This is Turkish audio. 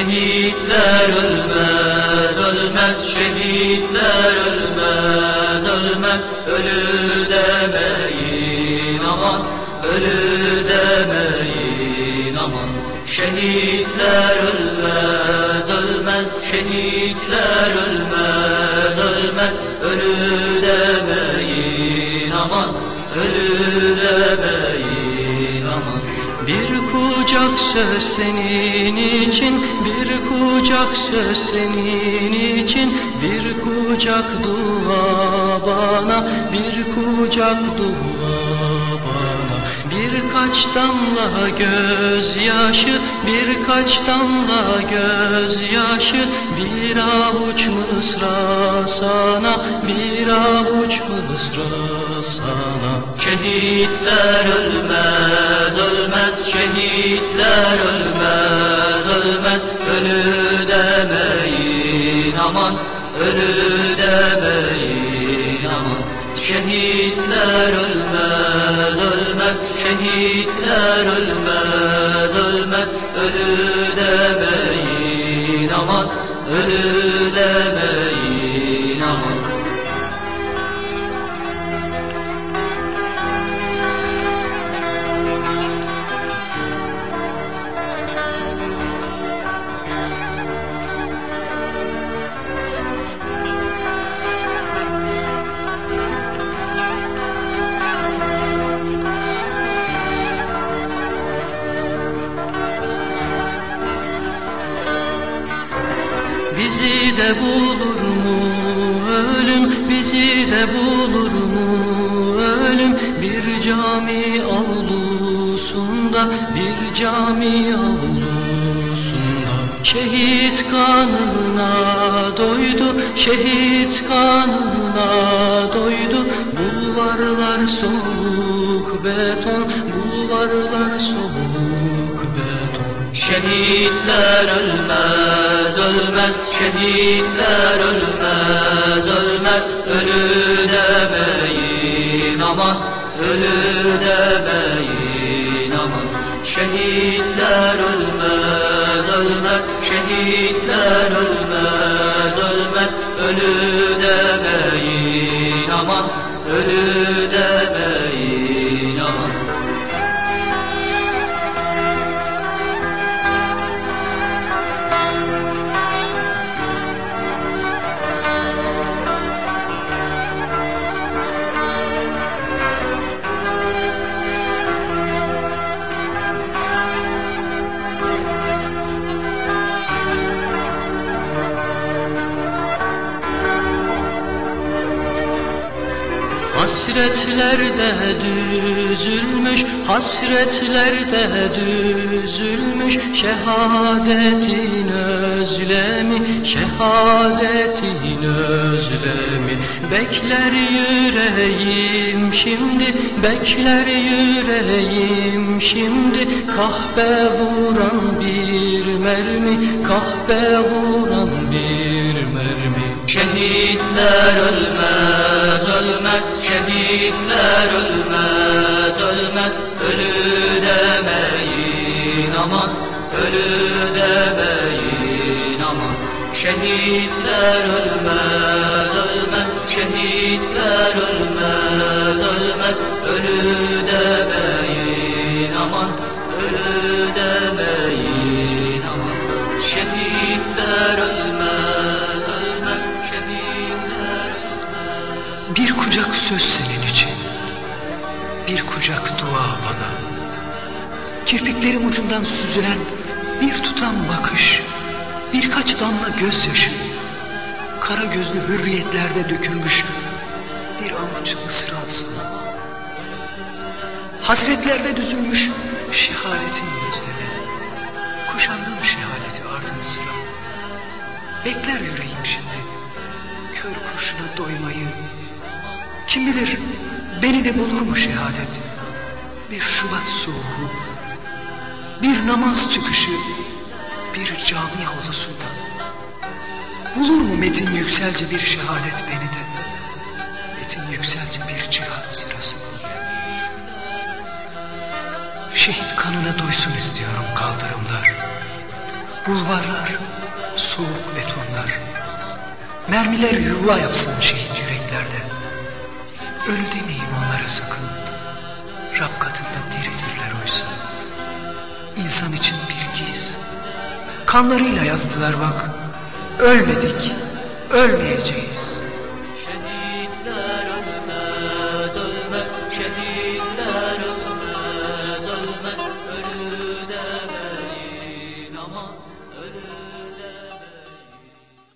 Şehitler ölmez, ölmez, şehitler ölmez, ölmez. Ölü demeyin aman, ölü demeyin aman. Şehitler ölmez, ölmez, şehitler ölmez, ölmez. Ölü demeyin aman, ölü demeyin aman. Bir kucak söz senin için, bir kucak söz senin için, bir kucak dua bana, bir kucak dua bana. Birkaç damla gözyaşı, birkaç damla gözyaşı, bir avuç mısra sana, bir avuç mısra sana. Şehitler ölmez, ölmez, şehitler ölmez, ölmez. Ölü demeyin aman, ölü demeyin aman. Şehitler ölmez, ölmez, şehitler ölmez, ölmez. Ölü demeyin aman, ölü demeyin aman. Bizi de bulur mu ölüm, bizi de bulur mu ölüm? Bir cami avlusunda, bir cami avlusunda. Şehit kanına doydu, şehit kanına doydu. Bulvarlar soğuk beton, bulvarlar soğuk beton. Şehitler ölmez, ölmez, şehitler ölmez, ölmez. Ölü demeyin aman, ölü demeyin aman. Şehitler ölmez, ölmez, şehitler ölmez, ölmez. Ölü demeyin aman, ölü demeyin aman. Hasretlerde düzülmüş, hasretlerde düzülmüş. Şehadetin özlemi, şehadetin özlemi. Bekler yüreğim şimdi, bekler yüreğim şimdi. Kahpe vuran bir mermi, kahpe vuran bir mermi. Şehitler ölmez, ölmez, şehitler ölmez, ölmez. Ölü demeyin aman, ölü demeyin aman. Şehitler ölmez, ölmez, şehitler ölmez, ölmez. Ölü demeyin aman, ölü demeyin aman. Şehitler ölmez, ölmez, şehitler ölmez. Bir kucak söz senin için, bir kucak dua bana. Kirpiklerim ucundan süzülen bir tutam bakış, birkaç damla gözyaşı. Kara gözlü hürriyetlerde dökülmüş bir avuç mısra sana. Hazretlerde düzülmüş şehadetin gözleri. Kuşandım şehadeti ardın sıra. Bekler yüreğim şimdi kör kurşuna doymayı. Kim bilir beni de bulur mu şehadet? Bir Şubat soğuğu, bir namaz çıkışı, bir cami avlusunda. Bulur mu Metin Yükselci bir şehadet beni de? Metin Yükselci bir cihat sırasında. Şehit kanına doysun istiyorum kaldırımlar. Bulvarlar, soğuk betonlar, mermiler yuva yapsın şehit yüreklerde. Ölü demeyin onlara sakın, Rab katında diridirler oysa. İnsan için bir giz, kanlarıyla yazdılar bak, ölmedik, ölmeyeceğiz. Şehitler ölmez, ölmez, şehitler ölmez, ölmez, ölü demeyin aman, ölü.